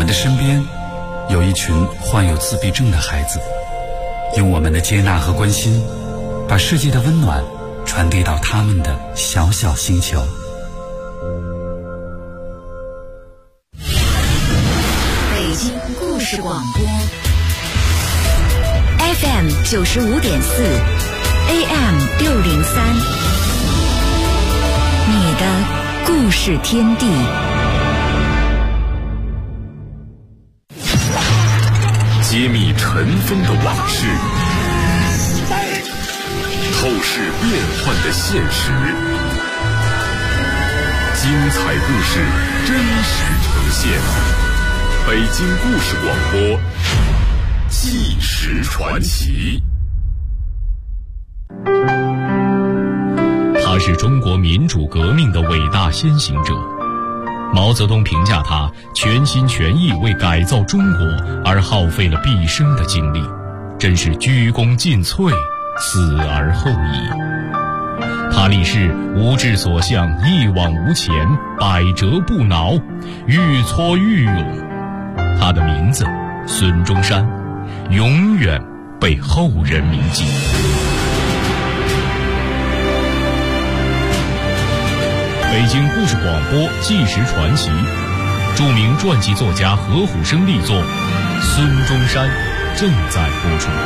的身边有一群患有自闭症的孩子，用我们的接纳和关心，把世界的温暖传递到他们的小小星球。 北京故事广播 FM 95.4 AM 603，你的故事天地。 揭秘尘封的往事，透视变幻的现实，精彩故事真实呈现。北京故事广播，纪实传奇。 他是中国民主革命的伟大先行者。毛泽东评价他全心全意为改造中国而耗费了毕生的精力，真是鞠躬尽瘁，死而后已。他立誓无志所向，一往无前，百折不挠，愈挫愈勇。他的名字孙中山，永远被后人铭记。北京故事广播纪实传奇，著名传记作家何虎生力作《孙中山》正在播出。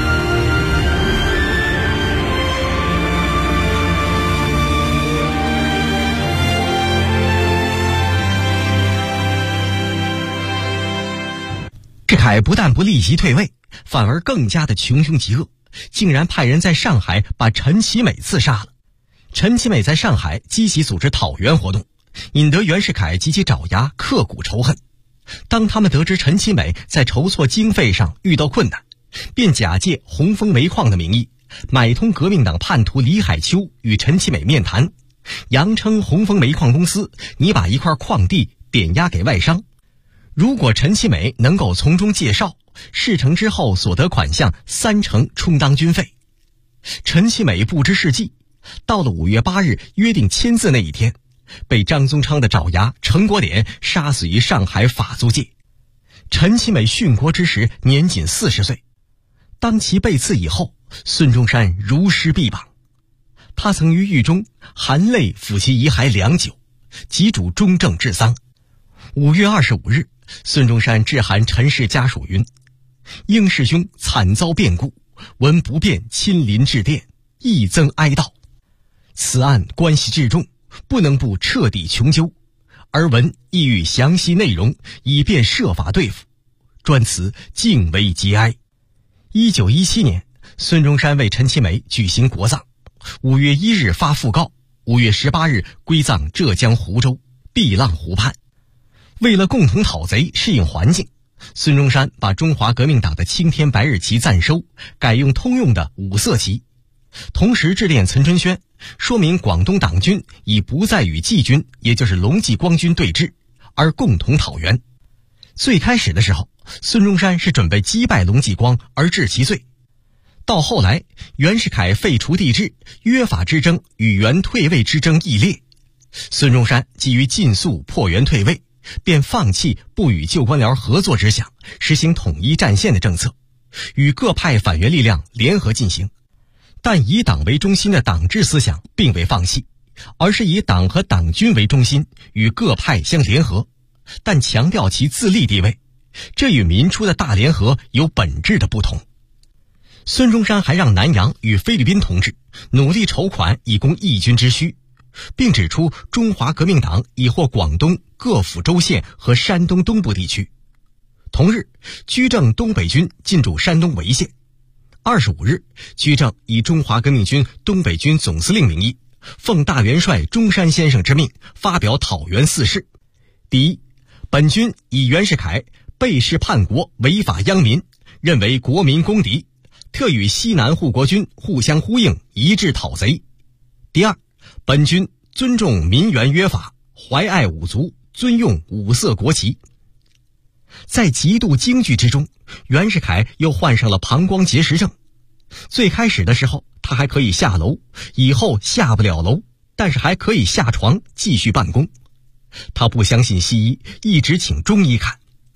志凯不但不立即退位，反而更加的穷凶极恶，竟然派人在上海把陈其美刺杀了。陈其美在上海积极组织讨袁活动，引得袁世凯及其爪牙刻骨仇恨。当他们得知陈其美在筹措经费上遇到困难，便假借红枫煤矿的名义，买通革命党叛徒李海秋与陈其美面谈，扬称红枫煤矿公司拟把一块矿地点押给外商，如果陈其美能够从中介绍，事成之后所得款项30%充当军费。陈其美不知是计，到了5月8日约定签字那一天，被张宗昌的爪牙陈国典杀死于上海法租界。陈其美殉国之时年仅40岁。当其被刺以后，孙中山如尸臂膀。他曾于狱中含泪抚其遗骸良久，即主中正治丧。5月25日，孙中山致函陈氏家属云：英师兄惨遭变故，闻不便亲临致电，益增哀悼。此案关系至重，不能不彻底穷究，而文亦予详细内容，以便设法对付。专此敬为节哀。1917年，孙中山为陈其美举行国葬，5月1日发讣告，5月18日归葬浙江湖州碧浪湖畔。为了共同讨贼适应环境，孙中山把中华革命党的青天白日旗暂收，改用通用的5色旗。同时致电岑春轩，说明广东党军已不再与冀军，也就是龙继光军对峙，而共同讨袁。最开始的时候，孙中山是准备击败龙继光而治其罪。到后来，袁世凯废除帝制，约法之争与袁退位之争异烈，孙中山基于尽速破袁退位，便放弃不与旧官僚合作之想，实行统一战线的政策，与各派反袁力量联合进行。但以党为中心的党治思想并未放弃，而是以党和党军为中心，与各派相联合，但强调其自立地位，这与民初的大联合有本质的不同。孙中山还让南洋与菲律宾同志努力筹款以供义军之需，并指出中华革命党已获广东各府州县和山东东部地区。同日，居正东北军进驻山东潍县。25日，居正以中华革命军东北军总司令名义，奉大元帅中山先生之命，发表讨袁4事。第一，本军以袁世凯背弑叛国，违法殃民，认为国民公敌，特与西南护国军互相呼应，一致讨贼。第二，本军尊重民袁约法，怀爱五族，尊用5色国旗。在极度惊惧之中，袁世凯又患上了膀胱结石症。最开始的时候，他还可以下楼，以后下不了楼，但是还可以下床继续办公。他不相信西医，一直请中医看，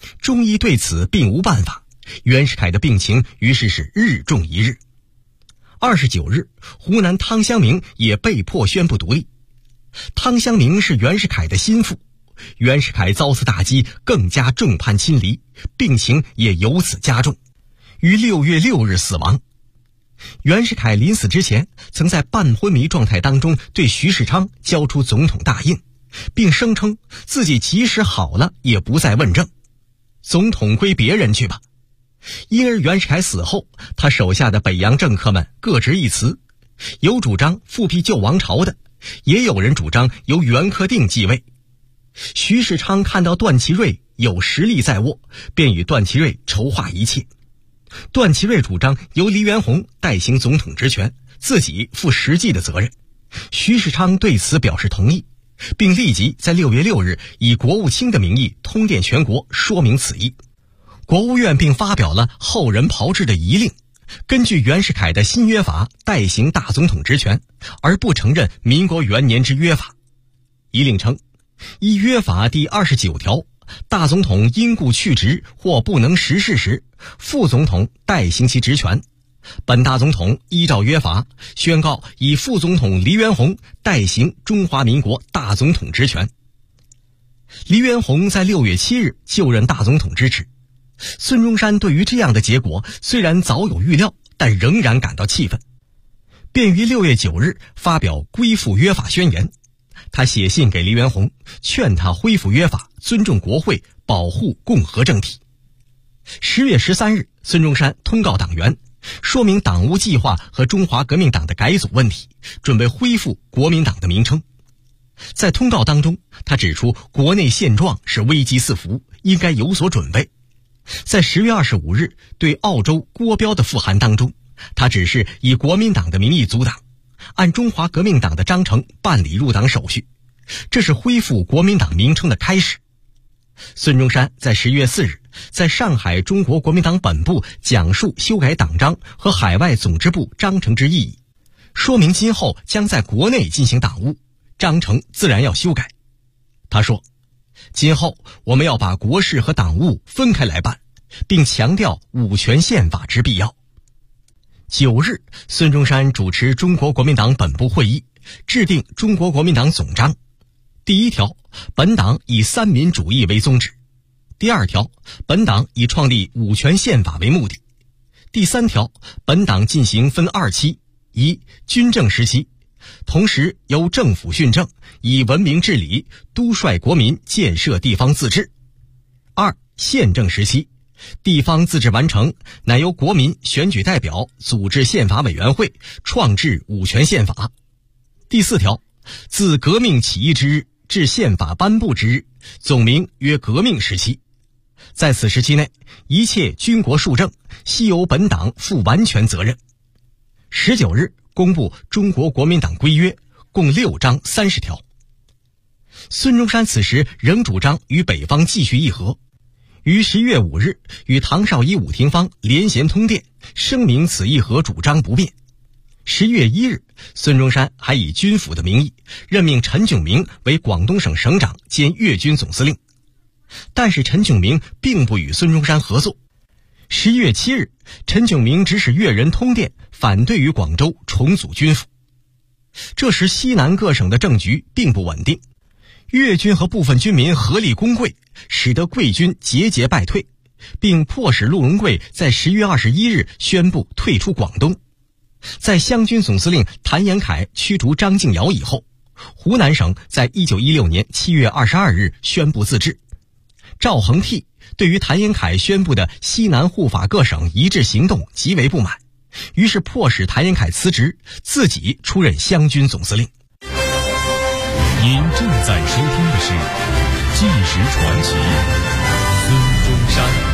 中医对此并无办法，袁世凯的病情于是是日重一日。29日，湖南汤湘明也被迫宣布独立。汤湘明是袁世凯的心腹，袁世凯遭此打击，更加众叛亲离，病情也由此加重，于6月6日死亡。袁世凯临死之前，曾在半昏迷状态当中对徐世昌交出总统大印，并声称自己即使好了也不再问政，总统归别人去吧。因而袁世凯死后，他手下的北洋政客们各执一词，有主张复辟旧王朝的，也有人主张由袁克定继位。徐世昌看到段祺瑞有实力在握，便与段祺瑞筹划一切。段祺瑞主张由黎元洪代行总统职权，自己负实际的责任。徐世昌对此表示同意，并立即在6月6日以国务卿的名义通电全国，说明此意。国务院并发表了后人炮制的遗令，根据袁世凯的新约法代行大总统职权，而不承认民国元年之约法。遗令称，依约法第29条，大总统因故去职或不能实事时，副总统代行其职权。本大总统依照约法宣告以副总统黎元洪代行中华民国大总统职权。黎元洪在6月7日就任大总统之职。孙中山对于这样的结果虽然早有预料，但仍然感到气愤，便于6月9日发表归附约法宣言。他写信给黎元洪，劝他恢复约法，尊重国会，保护共和政体。10月13日，孙中山通告党员，说明党务计划和中华革命党的改组问题，准备恢复国民党的名称。在通告当中，他指出国内现状是危机四伏，应该有所准备。在10月25日对澳洲郭彪的复函当中，他只是以国民党的名义阻挡，按中华革命党的章程办理入党手续，这是恢复国民党名称的开始。孙中山在10月4日在上海中国国民党本部讲述修改党章和海外总支部章程之意义，说明今后将在国内进行党务，章程自然要修改。他说，今后我们要把国事和党务分开来办，并强调五权宪法之必要。9日，孙中山主持中国国民党本部会议，制定中国国民党总章。第1条，本党以三民主义为宗旨。第2条，本党以创立五权宪法为目的。第3条，本党进行分2期：一、军政时期，同时由政府训政，以文明治理，督率国民建设地方自治。2、宪政时期，地方自治完成，乃由国民选举代表，组织宪法委员会，创制五权宪法。第4条，自革命起义之日至宪法颁布之日，总名曰革命时期。在此时期内，一切军国术政悉由本党负完全责任。19日公布中国国民党规约，共6章30条。孙中山此时仍主张与北方继续议和，于11月5日与唐绍仪、伍廷芳连衔通电，声明此议和主张不变。11月1日，孙中山还以军府的名义任命陈炯明为广东省省长兼粤军总司令，但是陈炯明并不与孙中山合作。11月7日，陈炯明指使粤人通电，反对于广州重组军府。这时西南各省的政局并不稳定，粤军和部分军民合力攻桂，使得桂军节节败退，并迫使陆荣桂在10月21日宣布退出广东。在湘军总司令谭延闿驱逐张敬尧以后，湖南省在1916年7月22日宣布自治。赵恒惕对于谭延闿宣布的西南护法各省一致行动极为不满，于是迫使谭延闿辞职，自己出任湘军总司令。 您正在收听的是《纪实传奇》，孙中山。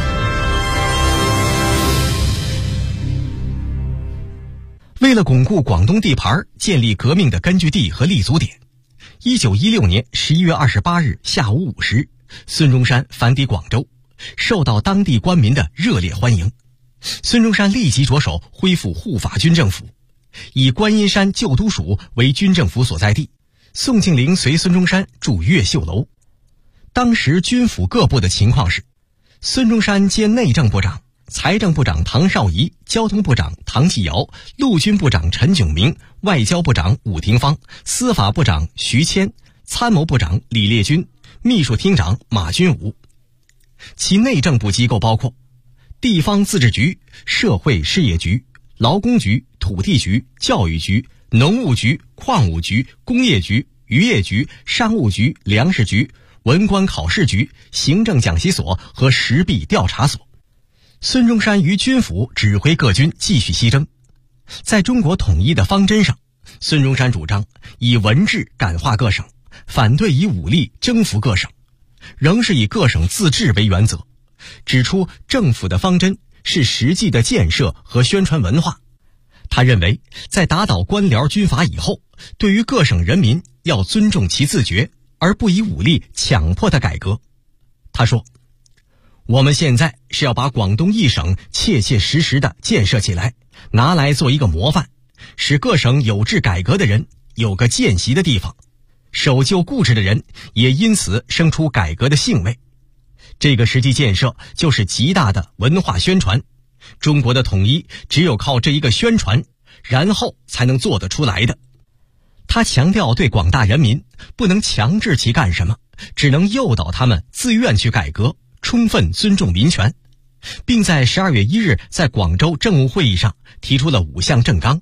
为了巩固广东地盘，建立革命的根据地和立足点，1916年11月28日下午5时，孙中山返抵广州，受到当地官民的热烈欢迎。孙中山立即着手恢复护法军政府，以观音山旧都署为军政府所在地。宋庆龄随孙中山住越秀楼。当时军府各部的情况是， 孙中山兼内政部长、财政部长唐绍仪、交通部长唐继尧、陆军部长陈炯明、外交部长伍廷芳、司法部长徐谦、参谋部长李烈钧、秘书厅长马君武。其内政部机构包括地方自治局、社会事业局、劳工局、土地局、教育局、农务局、矿务局、工业局、渔业局、商务局、粮食局、文官考试局、行政讲习所和实弊调查所。孙中山于军府指挥各军继续西征。在中国统一的方针上，孙中山主张以文治感化各省，反对以武力征服各省，仍是以各省自治为原则，指出政府的方针是实际的建设和宣传文化。他认为，在打倒官僚军阀以后，对于各省人民要尊重其自觉，而不以武力强迫的改革。他说，我们现在是要把广东一省切切实实地建设起来，拿来做一个模范，使各省有志改革的人有个见习的地方，守旧固执的人也因此生出改革的兴味。这个实际建设就是极大的文化宣传，中国的统一只有靠这一个宣传，然后才能做得出来的。他强调对广大人民不能强制其干什么，只能诱导他们自愿去改革，充分尊重民权，并在12月1日在广州政务会议上提出了5项政纲：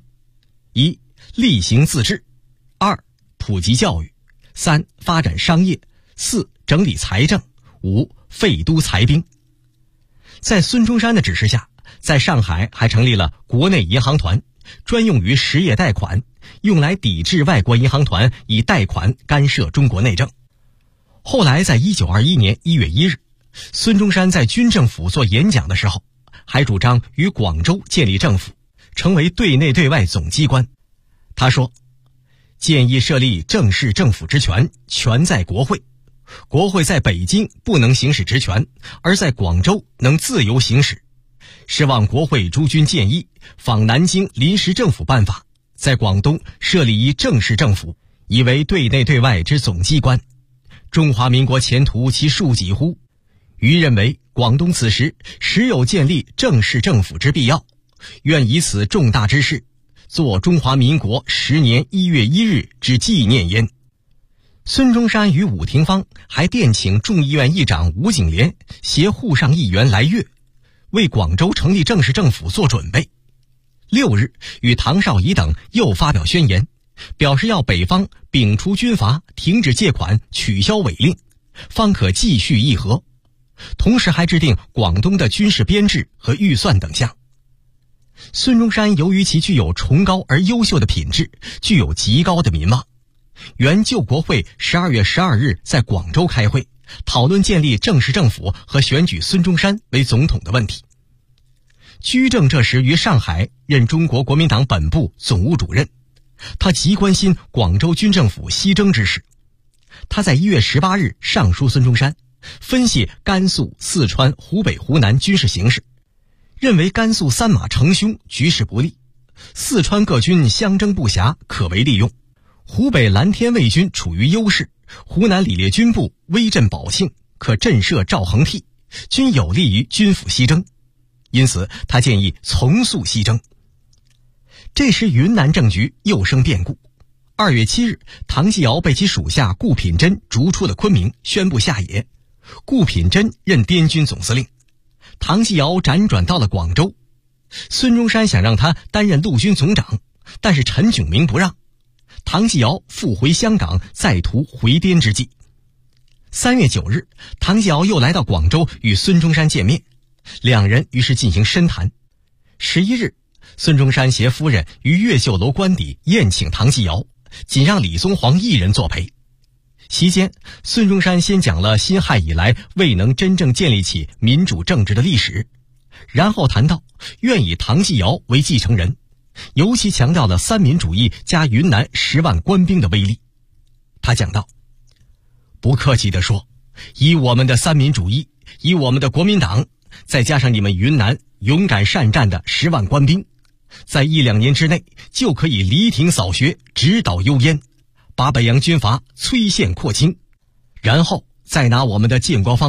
1. 厉行自治； 2. 普及教育； 3. 发展商业； 4. 整理财政； 5. 废都裁兵。在孙中山的指示下，在上海还成立了国内银行团，专用于实业贷款，用来抵制外国银行团以贷款干涉中国内政。后来在1921年1月1日，孙中山在军政府做演讲的时候，还主张于广州建立政府，成为对内对外总机关。他说，建议设立正式政府之权，权在国会，国会在北京不能行使职权，而在广州能自由行使。是望国会诸君建议，仿南京临时政府办法，在广东设立一正式政府，以为对内对外之总机关。中华民国前途其庶几乎？余认为广东此时实有建立正式政府之必要，愿以此重大之事，作中华民国10年1月1日之纪念焉。孙中山与伍廷芳还电请众议院议长吴景莲携沪上议员来粤，为广州成立正式政府做准备。6日，与唐绍仪等又发表宣言，表示要北方摒除军阀，停止借款，取消违令，方可继续议和。同时还制定广东的军事编制和预算等项。孙中山由于其具有崇高而优秀的品质，具有极高的民望。原救国会12月12日在广州开会，讨论建立正式政府和选举孙中山为总统的问题。居正这时于上海任中国国民党本部总务主任，他极关心广州军政府西征之事。他在1月18日上书孙中山，分析甘肃、四川、湖北、湖南军事形势，认为甘肃三马成凶，局势不利；四川各军相争不暇，可为利用；湖北蓝天卫军处于优势，湖南李烈军部威震宝庆，可震慑赵恒惕，均有利于军府西征。因此他建议从速西征。这时云南政局又生变故。2月7日，唐继尧被其属下顾品珍逐出了昆明，宣布下野。顾品珍任滇军总司令，唐继尧辗转到了广州。孙中山想让他担任陆军总长，但是陈炯明不让。唐继尧复回香港，再图回滇之计。3月9日，唐继尧又来到广州与孙中山见面，两人于是进行深谈。11日，孙中山携夫人于越秀楼官邸宴请唐继尧，仅让李宗煌一人作陪。席间，孙中山先讲了辛亥以来未能真正建立起民主政治的历史，然后谈到愿以唐继尧为继承人，尤其强调了三民主义加云南10万官兵的威力。他讲道，不客气地说，以我们的三民主义，以我们的国民党，再加上你们云南勇敢善战的10万官兵，在1-2年之内就可以犁庭扫穴，直捣幽燕，把北洋军阀摧陷扩清，然后再拿我们的建国方队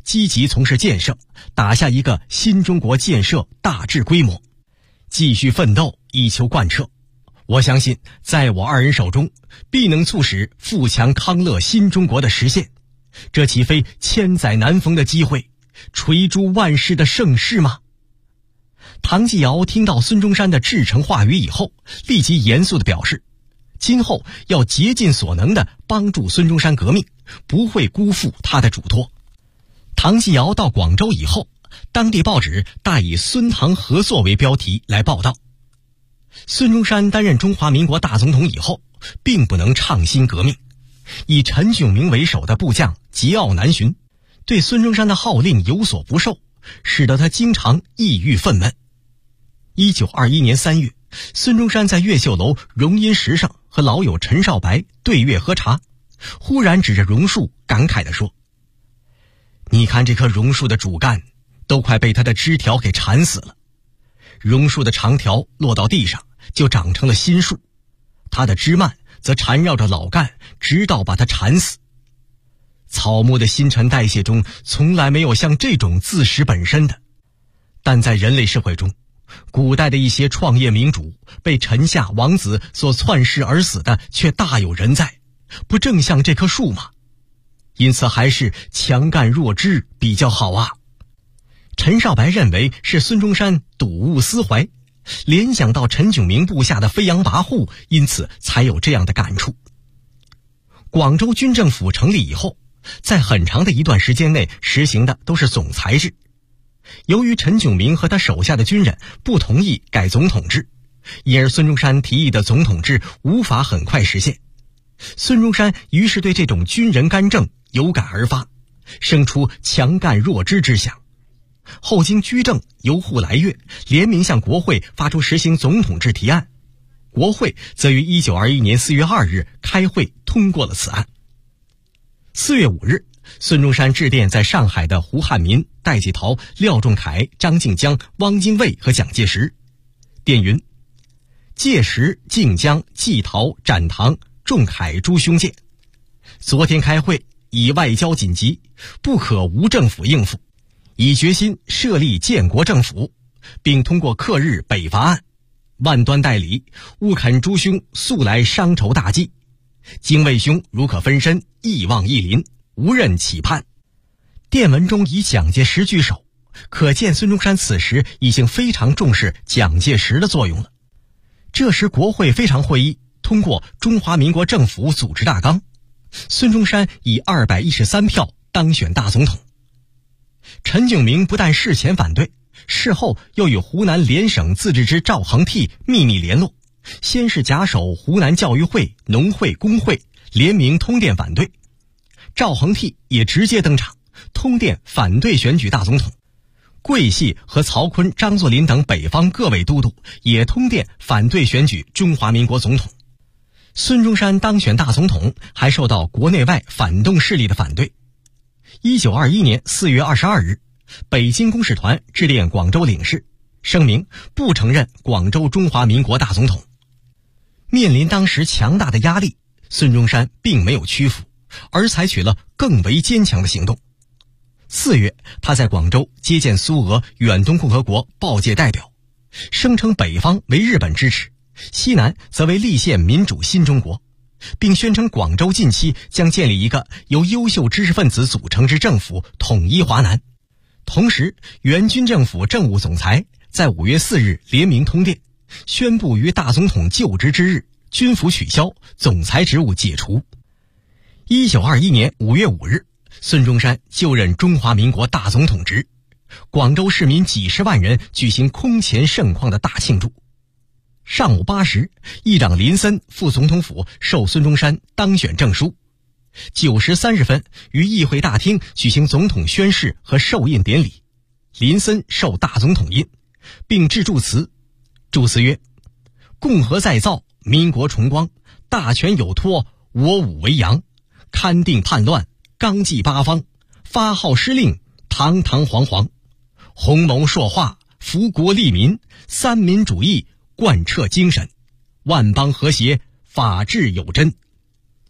积极从事建设，打下一个新中国建设大致规模，继续奋斗，以求贯彻。我相信在我二人手中，必能促使富强康乐新中国的实现，这岂非千载难逢的机会，垂诸万世的盛世吗？唐继尧听到孙中山的至诚话语以后，立即严肃地表示，今后要竭尽所能地帮助孙中山革命，不会辜负他的嘱托。唐继尧到广州以后，当地报纸大以孙唐合作为标题来报道。孙中山担任中华民国大总统以后，并不能倡新革命，以陈炯明为首的部将桀骜难驯，对孙中山的号令有所不受，使得他经常抑郁愤懑。1921年3月，孙中山在越秀楼荣荫石上和老友陈少白对月喝茶，忽然指着榕树感慨地说，你看这棵榕树的主干都快被它的枝条给缠死了，榕树的长条落到地上就长成了新树，它的枝蔓则缠绕着老干，直到把它缠死。草木的新陈代谢中从来没有像这种自食本身的，但在人类社会中，古代的一些创业民主被臣下王子所篡世而死的却大有人在，不正像这棵树吗？因此还是强干弱枝比较好啊。陈少白认为是孙中山睹物思怀，联想到陈炯明部下的飞扬跋扈，因此才有这样的感触。广州军政府成立以后，在很长的一段时间内实行的都是总裁制。由于陈炯明和他手下的军人不同意改总统制，因而孙中山提议的总统制无法很快实现。孙中山于是对这种军人干政有感而发，生出强干弱枝之想。后经居正、由沪来粤联名向国会发出实行总统制提案，国会则于1921年4月2日开会通过了此案。4月5日，孙中山致电在上海的胡汉民、戴季陶、廖仲恺、张静江、汪精卫和蒋介石，电云：届时、静江、季陶、展堂、仲恺诸兄见，昨天开会，以外交紧急，不可无政府应付，已决心设立建国政府，并通过克日北伐案，万端待理，务恳诸兄速来商筹大计。精卫兄如可分身，一望一临，无任期盼。电文中以蒋介石居首，可见孙中山此时已经非常重视蒋介石的作用了。这时国会非常会议通过中华民国政府组织大纲，孙中山以213票当选大总统。陈炯明不但事前反对，事后又与湖南联省自治之赵恒惕秘密联络，先是假手湖南教育会、农会、工会联名通电反对，赵恒惕也直接登场，通电反对选举大总统。桂系和曹锟、张作霖等北方各位都督也通电反对选举中华民国总统。孙中山当选大总统还受到国内外反动势力的反对。1921年4月22日，北京公使团致电广州领事，声明不承认广州中华民国大总统。面临当时强大的压力，孙中山并没有屈服，而采取了更为坚强的行动。4月，他在广州接见苏俄远东共和国报界代表，声称北方为日本支持，西南则为立宪民主新中国，并宣称广州近期将建立一个由优秀知识分子组成之政府，统一华南。同时，原军政府政务总裁在5月4日联名通电，宣布于大总统就职之日，军服取消，总裁职务解除。1921年5月5日，孙中山就任中华民国大总统职，广州市民几十万人举行空前盛况的大庆祝。上午8时，议长林森赴总统府授孙中山当选证书。9时30分，于议会大厅举行总统宣誓和授印典礼，林森授大总统印，并致祝词。祝词曰：共和再造，民国重光，大权有托，我武为扬，勘定叛乱，纲纪八方，发号施令，堂堂皇皇，鸿谋硕化，福国利民，三民主义，贯彻精神，万邦和谐，法治有真。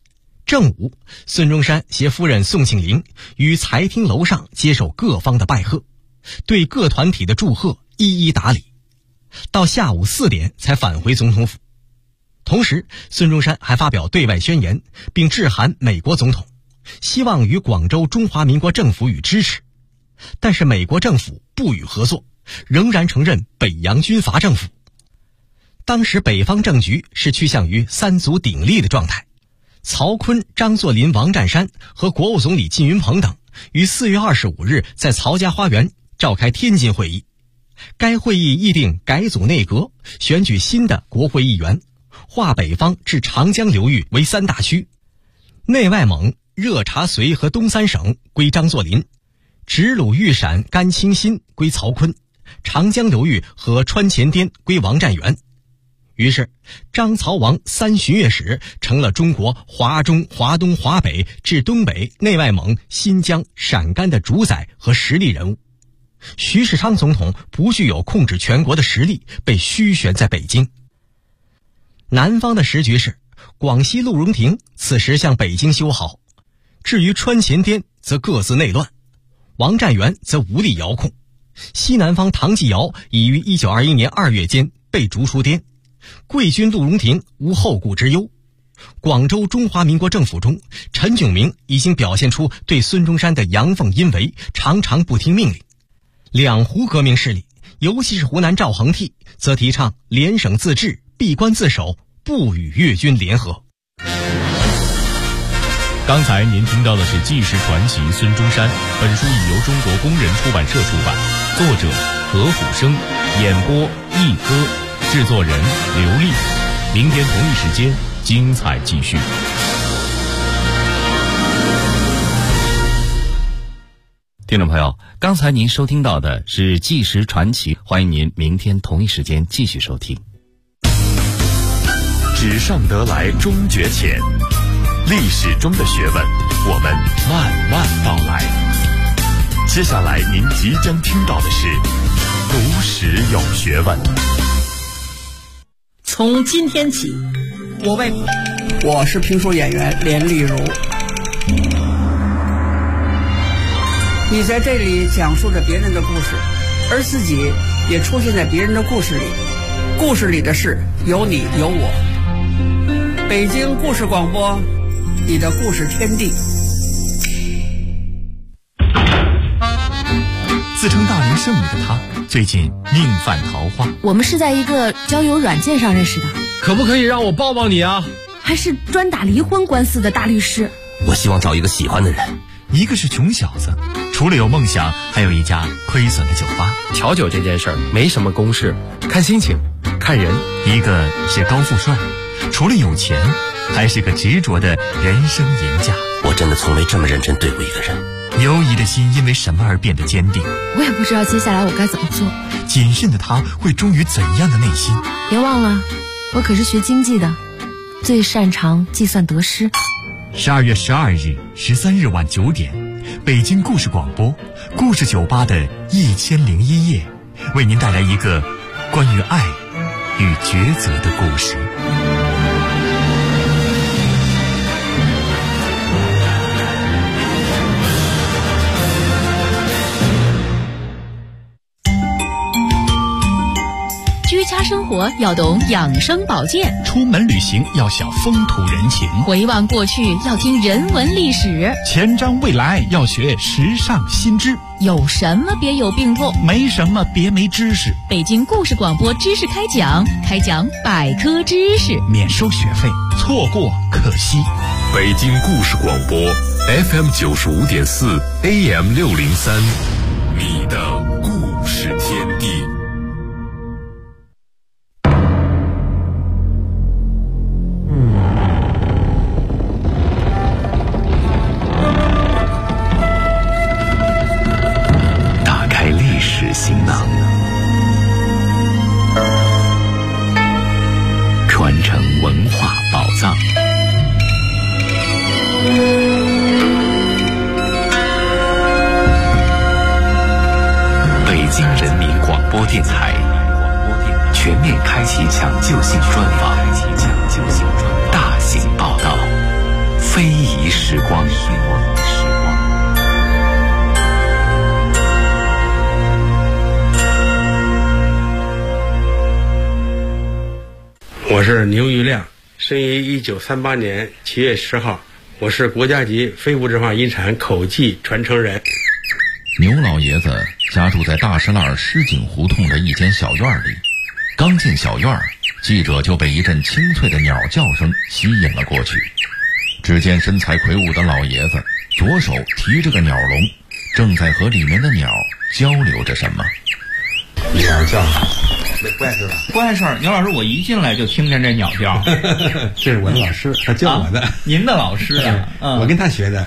正午，孙中山携夫人宋庆龄于财厅楼上接受各方的拜贺，对各团体的祝贺一一答礼。到下午4点才返回总统府。同时，孙中山还发表对外宣言，并致函美国总统，希望与广州中华民国政府予支持。但是美国政府不予合作，仍然承认北洋军阀政府。当时北方政局是趋向于三足鼎立的状态。曹锟、张作霖、王占山和国务总理靳云鹏等于4月25日在曹家花园召开天津会议。该会议议定改组内阁，选举新的国会议员，划北方至长江流域为3大区，内外蒙、热察绥和东三省归张作霖，直鲁豫陕甘清新归曹锟，长江流域和川黔滇归王占元。于是张曹王3巡阅使成了中国华中、华东、华北至东北、内外蒙、新疆、陕甘的主宰和实力人物。徐世昌总统不具有控制全国的实力，被虚悬在北京。南方的时局是，广西陆荣廷此时向北京修好，至于川黔滇则各自内乱，王占元则无力遥控。西南方唐继尧已于1921年2月间被逐出滇，贵军陆荣廷无后顾之忧。广州中华民国政府中，陈炯明已经表现出对孙中山的阳奉阴违，常常不听命令。两湖革命势力，尤其是湖南赵恒惕，则提倡联省自治、闭关自守，不与粤军联合。 刚才您听到的是纪实传奇孙中山，本书已由中国工人出版社出版，作者何虎生，演播一哥，制作人刘丽。明天同一时间精彩继续。 听众朋友，刚才您收听到的是纪实传奇，欢迎您明天同一时间继续收听。 纸上得来终觉浅，历史中的学问，我们慢慢道来。接下来您即将听到的是读史有学问。 从今天起，我是评书演员连丽如。你在这里讲述着别人的故事，而自己也出现在别人的故事里，故事里的事有你有我。北京故事广播，你的故事天地。 自称大龄剩女的她，最近命犯桃花。 我们是在一个交友软件上认识的。 可不可以让我抱抱你啊？ 还是专打离婚官司的大律师。 我希望找一个喜欢的人。 一个是穷小子，除了有梦想，还有一家亏损的酒吧。 调酒这件事儿没什么公式，看心情，看人。 一个是高富帅，除了有钱，还是个执着的人生赢家。 我真的从没这么认真对过一个人。 犹疑的心因为什么而变得坚定？ 我也不知道接下来我该怎么做。 谨慎的他会忠于怎样的内心？ 别忘了，我可是学经济的，最擅长计算得失。 12月12日、13日晚9点，北京故事广播故事酒吧的1001夜，为您带来一个关于爱与抉择的故事。 居家生活要懂养生保健， 出门旅行要晓风土人情， 回望过去要听人文历史， 前瞻未来要学时尚新知。 有什么别有病痛， 没什么别没知识。 北京故事广播知识开讲，开讲百科知识， 免收学费，错过可惜。 北京故事广播 FM 95.4 AM 603，你的故事天地。 行囊，传承文化宝藏。北京人民广播电台全面开启抢救性专访，大型报道，非遗时光。 我是牛玉亮，生于1938年7月10号，我是国家级非物质化遗产口技传承人。 牛老爷子家住在大石栏石井胡同的一间小院里，刚进小院，记者就被一阵清脆的鸟叫声吸引了过去。只见身材魁梧的老爷子左手提着个鸟笼，正在和里面的鸟交流着什么。 鸟叫，没怪事吧？ 怪事儿，牛老师，我一进来就听见这鸟叫。 这是我的老师，他教我的。 您的老师啊？ 我跟他学的。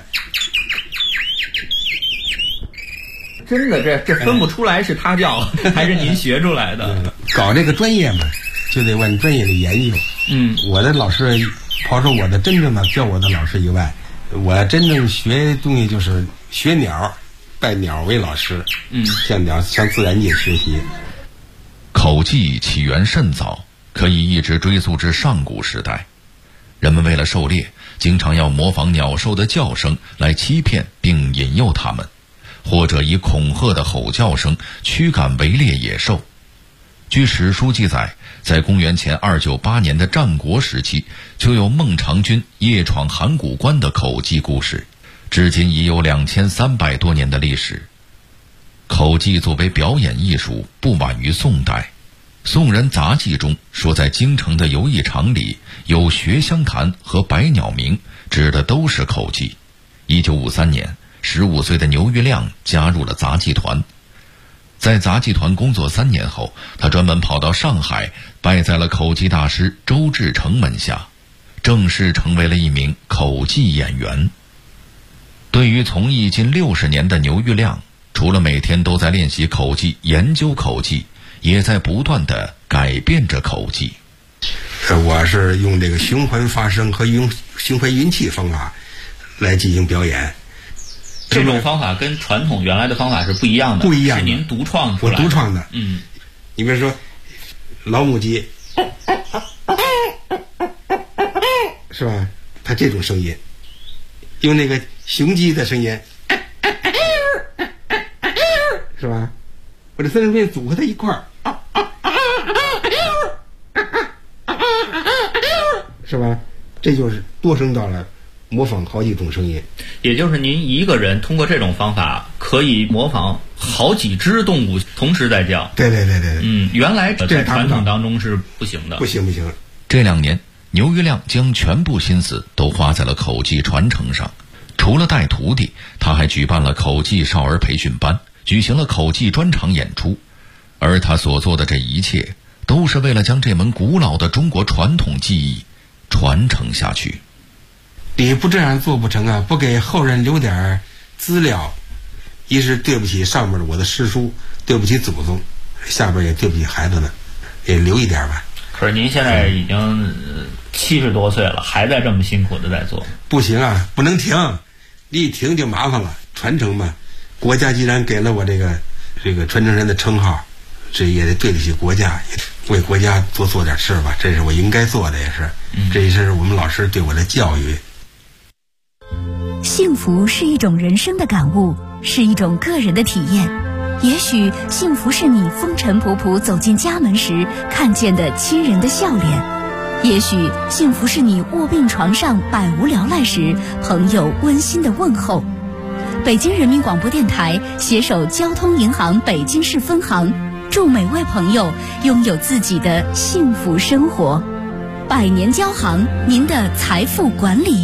真的，这分不出来是他叫还是您学出来的。 搞这个专业嘛，就得往专业的研究。我的老师，抛出我的真正的教我的老师以外，我真正学东西就是学鸟，拜鸟为老师。向鸟，向自然界学习。 口技起源甚早，可以一直追溯至上古时代。人们为了狩猎，经常要模仿鸟兽的叫声来欺骗并引诱它们，或者以恐吓的吼叫声驱赶围猎野兽。据史书记载，在公元前298年的战国时期，就有孟尝君夜闯函谷关的口技故事，至今已有2300多年的历史。口技作为表演艺术，不晚于宋代。宋人杂记中说，在京城的游艺场里有学香坛和百鸟鸣，指的都是口技。1953年，15岁的牛玉亮加入了杂技团。在杂技团工作3年后，他专门跑到上海，拜在了口技大师周志成门下，正式成为了一名口技演员。对于从艺近60年的牛玉亮，除了每天都在练习口技、研究口技，也在不断地改变着口技。 我是用这个循环发声和循环运气方法来进行表演。 这种方法跟传统原来的方法是不一样的，是您独创出来的。 我独创的。你比如说老母鸡，是吧？它这种声音，用那个雄鸡的声音，是吧？我这3种声音组合在一块儿，是吧？这就是多声道了，模仿好几种声音。 也就是您一个人通过这种方法可以模仿好几只动物同时在叫。 对。 原来在传统当中是不行的。 不行。 这2年，牛玉亮将全部心思都花在了口技传承上。除了带徒弟，他还举办了口技少儿培训班，举行了口技专场演出。而他所做的这一切，都是为了将这门古老的中国传统技艺传承下去。 你不这样做不成啊！不给后人留点资料，一是对不起上面的我的师叔，对不起祖宗，下边也对不起孩子们，也留一点吧。 可是您现在已经70多岁了，还在这么辛苦的在做。 不行啊，不能停，一停就麻烦了。传承嘛，国家既然给了我这个传承人的称号，这也得对得起国家，为国家多做点事吧，这是我应该做的，也是。这也是我们老师对我的教育。 幸福是一种人生的感悟，是一种个人的体验。也许幸福是你风尘仆仆走进家门时看见的亲人的笑脸，也许幸福是你卧病床上百无聊赖时朋友温馨的问候。北京人民广播电台携手交通银行北京市分行，祝每位朋友拥有自己的幸福生活。百年交行，您的财富管理